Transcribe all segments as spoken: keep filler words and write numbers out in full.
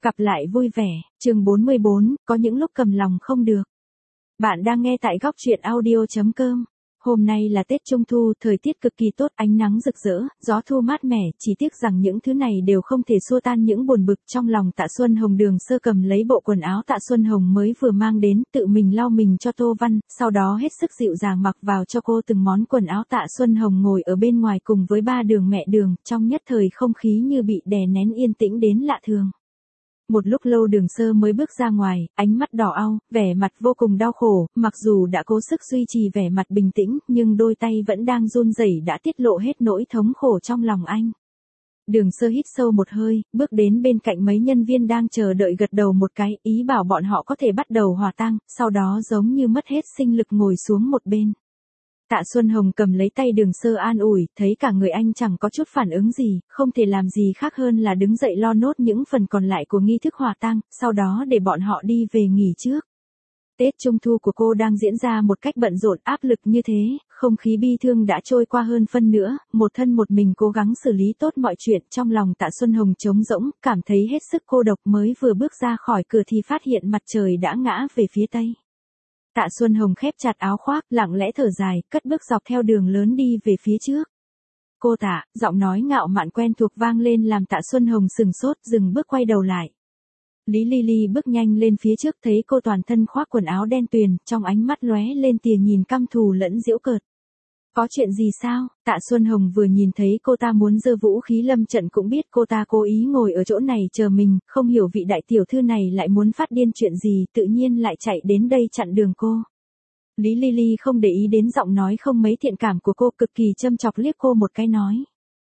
Gặp lại vui vẻ, chương bốn mươi bốn, có những lúc cầm lòng không được. Bạn đang nghe tại góc truyện audio chấm com. Hôm nay là Tết Trung Thu, thời tiết cực kỳ tốt, ánh nắng rực rỡ, gió thu mát mẻ, chỉ tiếc rằng những thứ này đều không thể xua tan những buồn bực trong lòng Tạ Xuân Hồng. Đường Sơ cầm lấy bộ quần áo Tạ Xuân Hồng mới vừa mang đến, tự mình lau mình cho Tô Văn, sau đó hết sức dịu dàng mặc vào cho cô từng món quần áo. Tạ Xuân Hồng ngồi ở bên ngoài cùng với ba Đường mẹ Đường, trong nhất thời không khí như bị đè nén yên tĩnh đến lạ thường. Một lúc lâu Đường Sơ mới bước ra ngoài, ánh mắt đỏ au, vẻ mặt vô cùng đau khổ, mặc dù đã cố sức duy trì vẻ mặt bình tĩnh, nhưng đôi tay vẫn đang run rẩy đã tiết lộ hết nỗi thống khổ trong lòng anh. Đường Sơ hít sâu một hơi, bước đến bên cạnh mấy nhân viên đang chờ đợi, gật đầu một cái, ý bảo bọn họ có thể bắt đầu hòa tang, sau đó giống như mất hết sinh lực ngồi xuống một bên. Tạ Xuân Hồng cầm lấy tay Đường Sơ an ủi, thấy cả người anh chẳng có chút phản ứng gì, không thể làm gì khác hơn là đứng dậy lo nốt những phần còn lại của nghi thức hòa tang, sau đó để bọn họ đi về nghỉ trước. Tết Trung Thu của cô đang diễn ra một cách bận rộn, áp lực như thế, không khí bi thương đã trôi qua hơn phân nữa, một thân một mình cố gắng xử lý tốt mọi chuyện. Trong lòng Tạ Xuân Hồng trống rỗng, cảm thấy hết sức cô độc, mới vừa bước ra khỏi cửa thì phát hiện mặt trời đã ngã về phía tây. Tạ Xuân Hồng khép chặt áo khoác, lặng lẽ thở dài, cất bước dọc theo đường lớn đi về phía trước. Cô Tạ, giọng nói ngạo mạn quen thuộc vang lên làm Tạ Xuân Hồng sừng sốt, dừng bước quay đầu lại. Lý Ly Ly bước nhanh lên phía trước, thấy cô toàn thân khoác quần áo đen tuyền, trong ánh mắt lóe lên tia nhìn căm thù lẫn giễu cợt. Có chuyện gì sao? Tạ Xuân Hồng vừa nhìn thấy cô ta muốn giơ vũ khí lâm trận cũng biết cô ta cố ý ngồi ở chỗ này chờ mình, không hiểu vị đại tiểu thư này lại muốn phát điên chuyện gì, tự nhiên lại chạy đến đây chặn đường cô. Lý Ly Ly không để ý đến giọng nói không mấy thiện cảm của cô, cực kỳ châm chọc liếc cô một cái nói.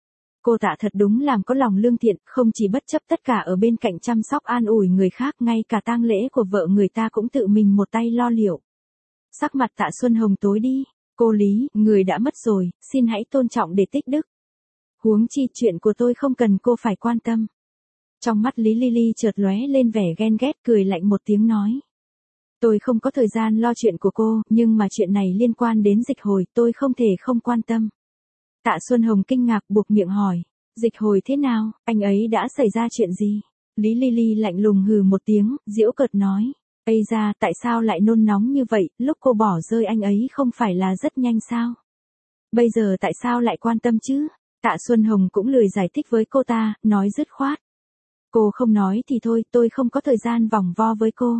Cô Tạ thật đúng làm có lòng lương thiện, không chỉ bất chấp tất cả ở bên cạnh chăm sóc an ủi người khác, ngay cả tang lễ của vợ người ta cũng tự mình một tay lo liệu. Sắc mặt Tạ Xuân Hồng tối đi. Cô Lý, người đã mất rồi, xin hãy tôn trọng để tích đức. Huống chi chuyện của tôi không cần cô phải quan tâm. Trong mắt Lý Ly Ly chợt lóe lên vẻ ghen ghét, cười lạnh một tiếng nói. Tôi không có thời gian lo chuyện của cô, nhưng mà chuyện này liên quan đến Dịch Hồi, tôi không thể không quan tâm. Tạ Xuân Hồng kinh ngạc buộc miệng hỏi. Dịch Hồi thế nào, anh ấy đã xảy ra chuyện gì? Lý Ly Ly lạnh lùng hừ một tiếng, giễu cợt nói. Ây ra, tại sao lại nôn nóng như vậy, lúc cô bỏ rơi anh ấy không phải là rất nhanh sao? Bây giờ tại sao lại quan tâm chứ? Tạ Xuân Hồng cũng lười giải thích với cô ta, nói dứt khoát. Cô không nói thì thôi, tôi không có thời gian vòng vo với cô.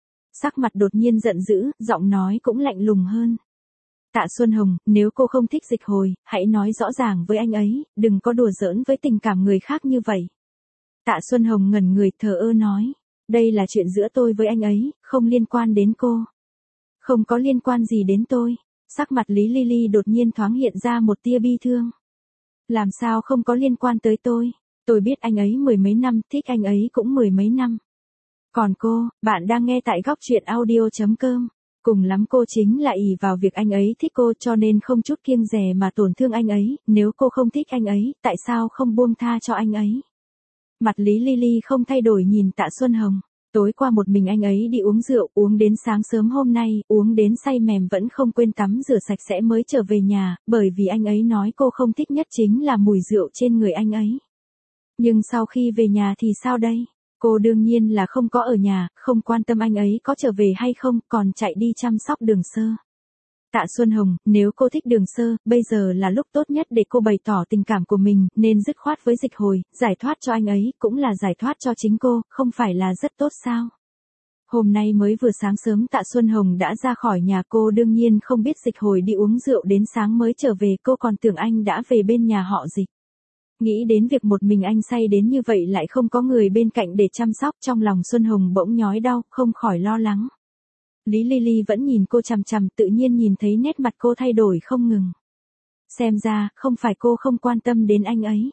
Sắc mặt đột nhiên giận dữ, giọng nói cũng lạnh lùng hơn. Tạ Xuân Hồng, nếu cô không thích Dịch Hồi, hãy nói rõ ràng với anh ấy, đừng có đùa giỡn với tình cảm người khác như vậy. Tạ Xuân Hồng ngẩn người, thờ ơ nói. Đây là chuyện giữa tôi với anh ấy, không liên quan đến cô. Không có liên quan gì đến tôi. Sắc mặt Lý Ly Ly đột nhiên thoáng hiện ra một tia bi thương. Làm sao không có liên quan tới tôi? Tôi biết anh ấy mười mấy năm, thích anh ấy cũng mười mấy năm. Còn cô, bạn đang nghe tại góc truyện audio chấm com. Cùng lắm cô chính là ỷ vào việc anh ấy thích cô cho nên không chút kiêng dè mà tổn thương anh ấy. Nếu cô không thích anh ấy, tại sao không buông tha cho anh ấy? Mặt Lý Ly Ly không thay đổi nhìn Tạ Xuân Hồng. Tối qua một mình anh ấy đi uống rượu, uống đến sáng sớm hôm nay, uống đến say mềm vẫn không quên tắm rửa sạch sẽ mới trở về nhà, bởi vì anh ấy nói cô không thích nhất chính là mùi rượu trên người anh ấy. Nhưng sau khi về nhà thì sao đây? Cô đương nhiên là không có ở nhà, không quan tâm anh ấy có trở về hay không, còn chạy đi chăm sóc Đường Sơ. Tạ Xuân Hồng, nếu cô thích Đường Sơ, bây giờ là lúc tốt nhất để cô bày tỏ tình cảm của mình, nên dứt khoát với Dịch Hồi, giải thoát cho anh ấy, cũng là giải thoát cho chính cô, không phải là rất tốt sao? Hôm nay mới vừa sáng sớm Tạ Xuân Hồng đã ra khỏi nhà, cô đương nhiên không biết Dịch Hồi đi uống rượu đến sáng mới trở về, cô còn tưởng anh đã về bên nhà họ Dịch. Nghĩ đến việc một mình anh say đến như vậy lại không có người bên cạnh để chăm sóc, trong lòng Xuân Hồng bỗng nhói đau, không khỏi lo lắng. Lý Ly Ly vẫn nhìn cô chằm chằm, tự nhiên nhìn thấy nét mặt cô thay đổi không ngừng. Xem ra, không phải cô không quan tâm đến anh ấy.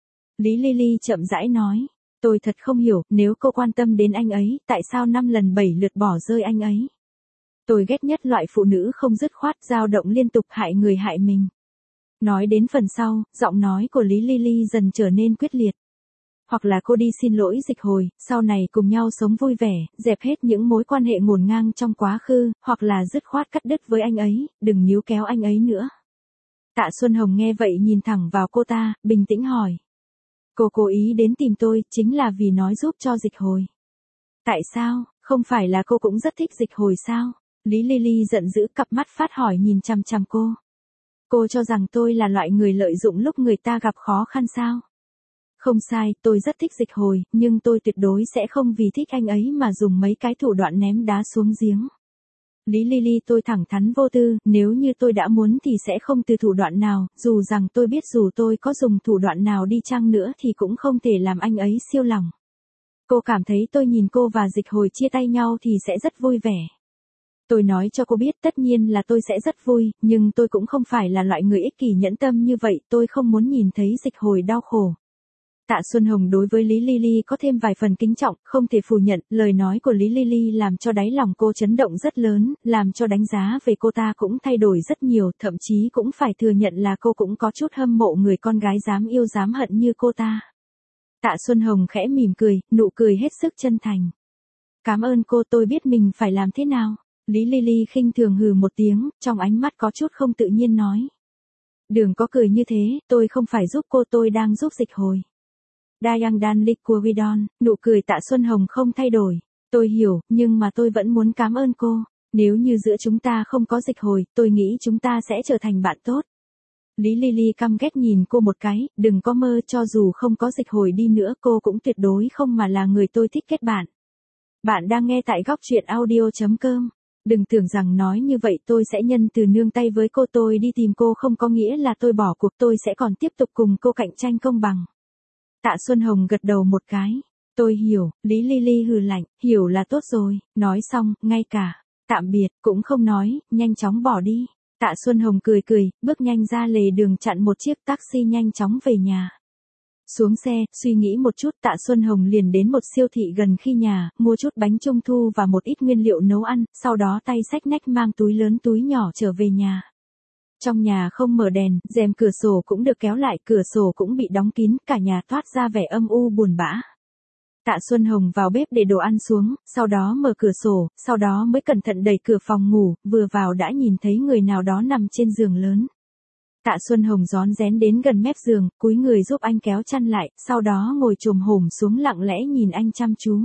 Lý Ly Ly chậm rãi nói. Tôi thật không hiểu, nếu cô quan tâm đến anh ấy, tại sao năm lần bảy lượt bỏ rơi anh ấy? Tôi ghét nhất loại phụ nữ không dứt khoát, dao động liên tục, hại người hại mình. Nói đến phần sau, giọng nói của Lý Ly Ly dần trở nên quyết liệt. Hoặc là cô đi xin lỗi Dịch Hồi, sau này cùng nhau sống vui vẻ, dẹp hết những mối quan hệ ngổn ngang trong quá khứ, hoặc là dứt khoát cắt đứt với anh ấy, đừng níu kéo anh ấy nữa. Tạ Xuân Hồng nghe vậy nhìn thẳng vào cô ta, bình tĩnh hỏi. Cô cố ý đến tìm tôi, chính là vì nói giúp cho Dịch Hồi. Tại sao, không phải là cô cũng rất thích Dịch Hồi sao? Lý Lily giận dữ, cặp mắt phát hỏi nhìn chằm chằm cô. Cô cho rằng tôi là loại người lợi dụng lúc người ta gặp khó khăn sao? Không sai, tôi rất thích Dịch Hồi, nhưng tôi tuyệt đối sẽ không vì thích anh ấy mà dùng mấy cái thủ đoạn ném đá xuống giếng. Lý Lily, tôi thẳng thắn vô tư, nếu như tôi đã muốn thì sẽ không từ thủ đoạn nào, dù rằng tôi biết dù tôi có dùng thủ đoạn nào đi chăng nữa thì cũng không thể làm anh ấy siêu lòng. Cô cảm thấy tôi nhìn cô và Dịch Hồi chia tay nhau thì sẽ rất vui vẻ. Tôi nói cho cô biết tất nhiên là tôi sẽ rất vui, nhưng tôi cũng không phải là loại người ích kỷ nhẫn tâm như vậy, tôi không muốn nhìn thấy Dịch Hồi đau khổ. Tạ Xuân Hồng đối với Lý Lily có thêm vài phần kính trọng, không thể phủ nhận, lời nói của Lý Lily làm cho đáy lòng cô chấn động rất lớn, làm cho đánh giá về cô ta cũng thay đổi rất nhiều, thậm chí cũng phải thừa nhận là cô cũng có chút hâm mộ người con gái dám yêu dám hận như cô ta. Tạ Xuân Hồng khẽ mỉm cười, nụ cười hết sức chân thành. Cảm ơn cô, tôi biết mình phải làm thế nào. Lý Lily khinh thường hừ một tiếng, trong ánh mắt có chút không tự nhiên nói. Đừng có cười như thế, tôi không phải giúp cô, tôi đang giúp Dịch Hồi. Dayang Dan Liquidon, nụ cười Tạ Xuân Hồng không thay đổi. Tôi hiểu, nhưng mà tôi vẫn muốn cảm ơn cô. Nếu như giữa chúng ta không có Dịch Hồi, tôi nghĩ chúng ta sẽ trở thành bạn tốt. Lý Lily căm ghét nhìn cô một cái, đừng có mơ, cho dù không có Dịch Hồi đi nữa cô cũng tuyệt đối không mà là người tôi thích kết bạn. Bạn đang nghe tại góc truyện audio chấm com. Đừng tưởng rằng nói như vậy tôi sẽ nhân từ nương tay với cô, tôi đi tìm cô không có nghĩa là tôi bỏ cuộc, tôi sẽ còn tiếp tục cùng cô cạnh tranh công bằng. Tạ Xuân Hồng gật đầu một cái. Tôi hiểu, Lý Lily hừ lạnh, hiểu là tốt rồi, nói xong, ngay cả, tạm biệt, cũng không nói, nhanh chóng bỏ đi. Tạ Xuân Hồng cười cười, bước nhanh ra lề đường chặn một chiếc taxi nhanh chóng về nhà. Xuống xe, suy nghĩ một chút, Tạ Xuân Hồng liền đến một siêu thị gần khi nhà, mua chút bánh trung thu và một ít nguyên liệu nấu ăn, sau đó tay xách nách mang túi lớn túi nhỏ trở về nhà. Trong nhà không mở đèn, rèm cửa sổ cũng được kéo lại, cửa sổ cũng bị đóng kín, cả nhà toát ra vẻ âm u buồn bã. Tạ Xuân Hồng vào bếp để đồ ăn xuống, sau đó mở cửa sổ, sau đó mới cẩn thận đẩy cửa phòng ngủ, vừa vào đã nhìn thấy người nào đó nằm trên giường lớn. Tạ Xuân Hồng rón rén đến gần mép giường, cúi người giúp anh kéo chăn lại, sau đó ngồi chồm hổm xuống lặng lẽ nhìn anh chăm chú.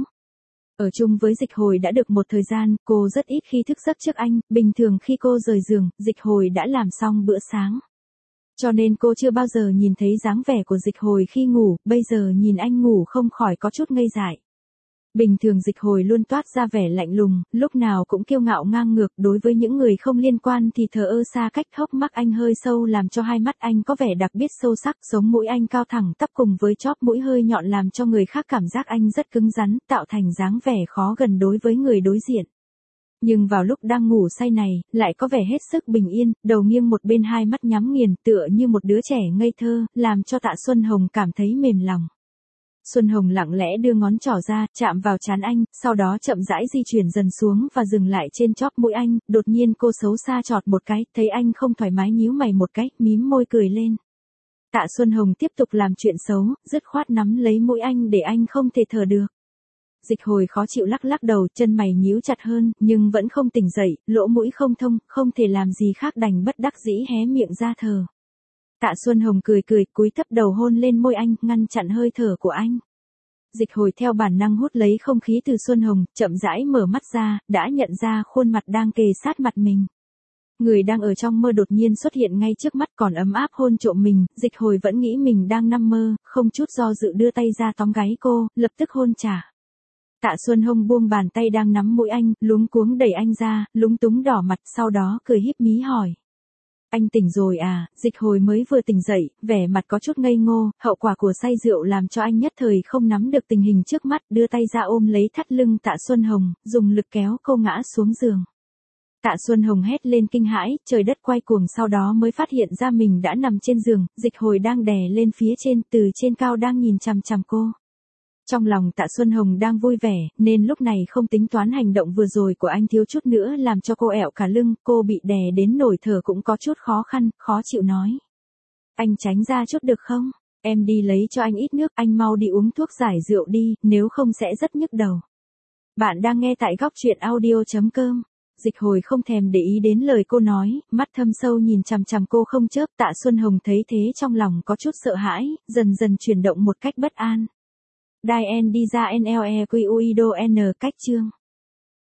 Ở chung với Dịch Hồi đã được một thời gian, cô rất ít khi thức giấc trước anh, bình thường khi cô rời giường, Dịch Hồi đã làm xong bữa sáng. Cho nên cô chưa bao giờ nhìn thấy dáng vẻ của Dịch Hồi khi ngủ, bây giờ nhìn anh ngủ không khỏi có chút ngây dại. Bình thường Dịch Hồi luôn toát ra vẻ lạnh lùng, lúc nào cũng kiêu ngạo ngang ngược, đối với những người không liên quan thì thờ ơ xa cách, hốc mắt anh hơi sâu làm cho hai mắt anh có vẻ đặc biệt sâu sắc, sống mũi anh cao thẳng tắp cùng với chóp mũi hơi nhọn làm cho người khác cảm giác anh rất cứng rắn, tạo thành dáng vẻ khó gần đối với người đối diện. Nhưng vào lúc đang ngủ say này, lại có vẻ hết sức bình yên, đầu nghiêng một bên, hai mắt nhắm nghiền, tựa như một đứa trẻ ngây thơ, làm cho Tạ Xuân Hồng cảm thấy mềm lòng. Xuân Hồng lặng lẽ đưa ngón trỏ ra, chạm vào trán anh, sau đó chậm rãi di chuyển dần xuống và dừng lại trên chóp mũi anh, đột nhiên cô xấu xa chọt một cái, thấy anh không thoải mái nhíu mày một cái, mím môi cười lên. Tạ Xuân Hồng tiếp tục làm chuyện xấu, dứt khoát nắm lấy mũi anh để anh không thể thở được. Dịch Hồi khó chịu lắc lắc đầu, chân mày nhíu chặt hơn, nhưng vẫn không tỉnh dậy, lỗ mũi không thông, không thể làm gì khác đành bất đắc dĩ hé miệng ra thở. Tạ Xuân Hồng cười cười, cúi thấp đầu hôn lên môi anh, ngăn chặn hơi thở của anh. Dịch Hồi theo bản năng hút lấy không khí từ Xuân Hồng, chậm rãi mở mắt ra, đã nhận ra khuôn mặt đang kề sát mặt mình. Người đang ở trong mơ đột nhiên xuất hiện ngay trước mắt, còn ấm áp hôn trộm mình, Dịch Hồi vẫn nghĩ mình đang nằm mơ, không chút do dự đưa tay ra tóm gáy cô, lập tức hôn trả. Tạ Xuân Hồng buông bàn tay đang nắm mũi anh, luống cuống đẩy anh ra, lúng túng đỏ mặt, sau đó cười híp mí hỏi. Anh tỉnh rồi à? Dịch Hồi mới vừa tỉnh dậy, vẻ mặt có chút ngây ngô, hậu quả của say rượu làm cho anh nhất thời không nắm được tình hình trước mắt, đưa tay ra ôm lấy thắt lưng Tạ Xuân Hồng, dùng lực kéo cô ngã xuống giường. Tạ Xuân Hồng hét lên kinh hãi, trời đất quay cuồng, sau đó mới phát hiện ra mình đã nằm trên giường, Dịch Hồi đang đè lên phía trên, từ trên cao đang nhìn chằm chằm cô. Trong lòng Tạ Xuân Hồng đang vui vẻ, nên lúc này không tính toán hành động vừa rồi của anh thiếu chút nữa làm cho cô ẹo cả lưng, cô bị đè đến nổi thở cũng có chút khó khăn, khó chịu nói. Anh tránh ra chút được không? Em đi lấy cho anh ít nước, anh mau đi uống thuốc giải rượu đi, nếu không sẽ rất nhức đầu. Bạn đang nghe tại góc truyện audio chấm com. Dịch Hồi không thèm để ý đến lời cô nói, mắt thâm sâu nhìn chằm chằm cô không chớp. Tạ Xuân Hồng thấy thế trong lòng có chút sợ hãi, dần dần chuyển động một cách bất an. Dien đi ra N L E Q U I D O N cách chương.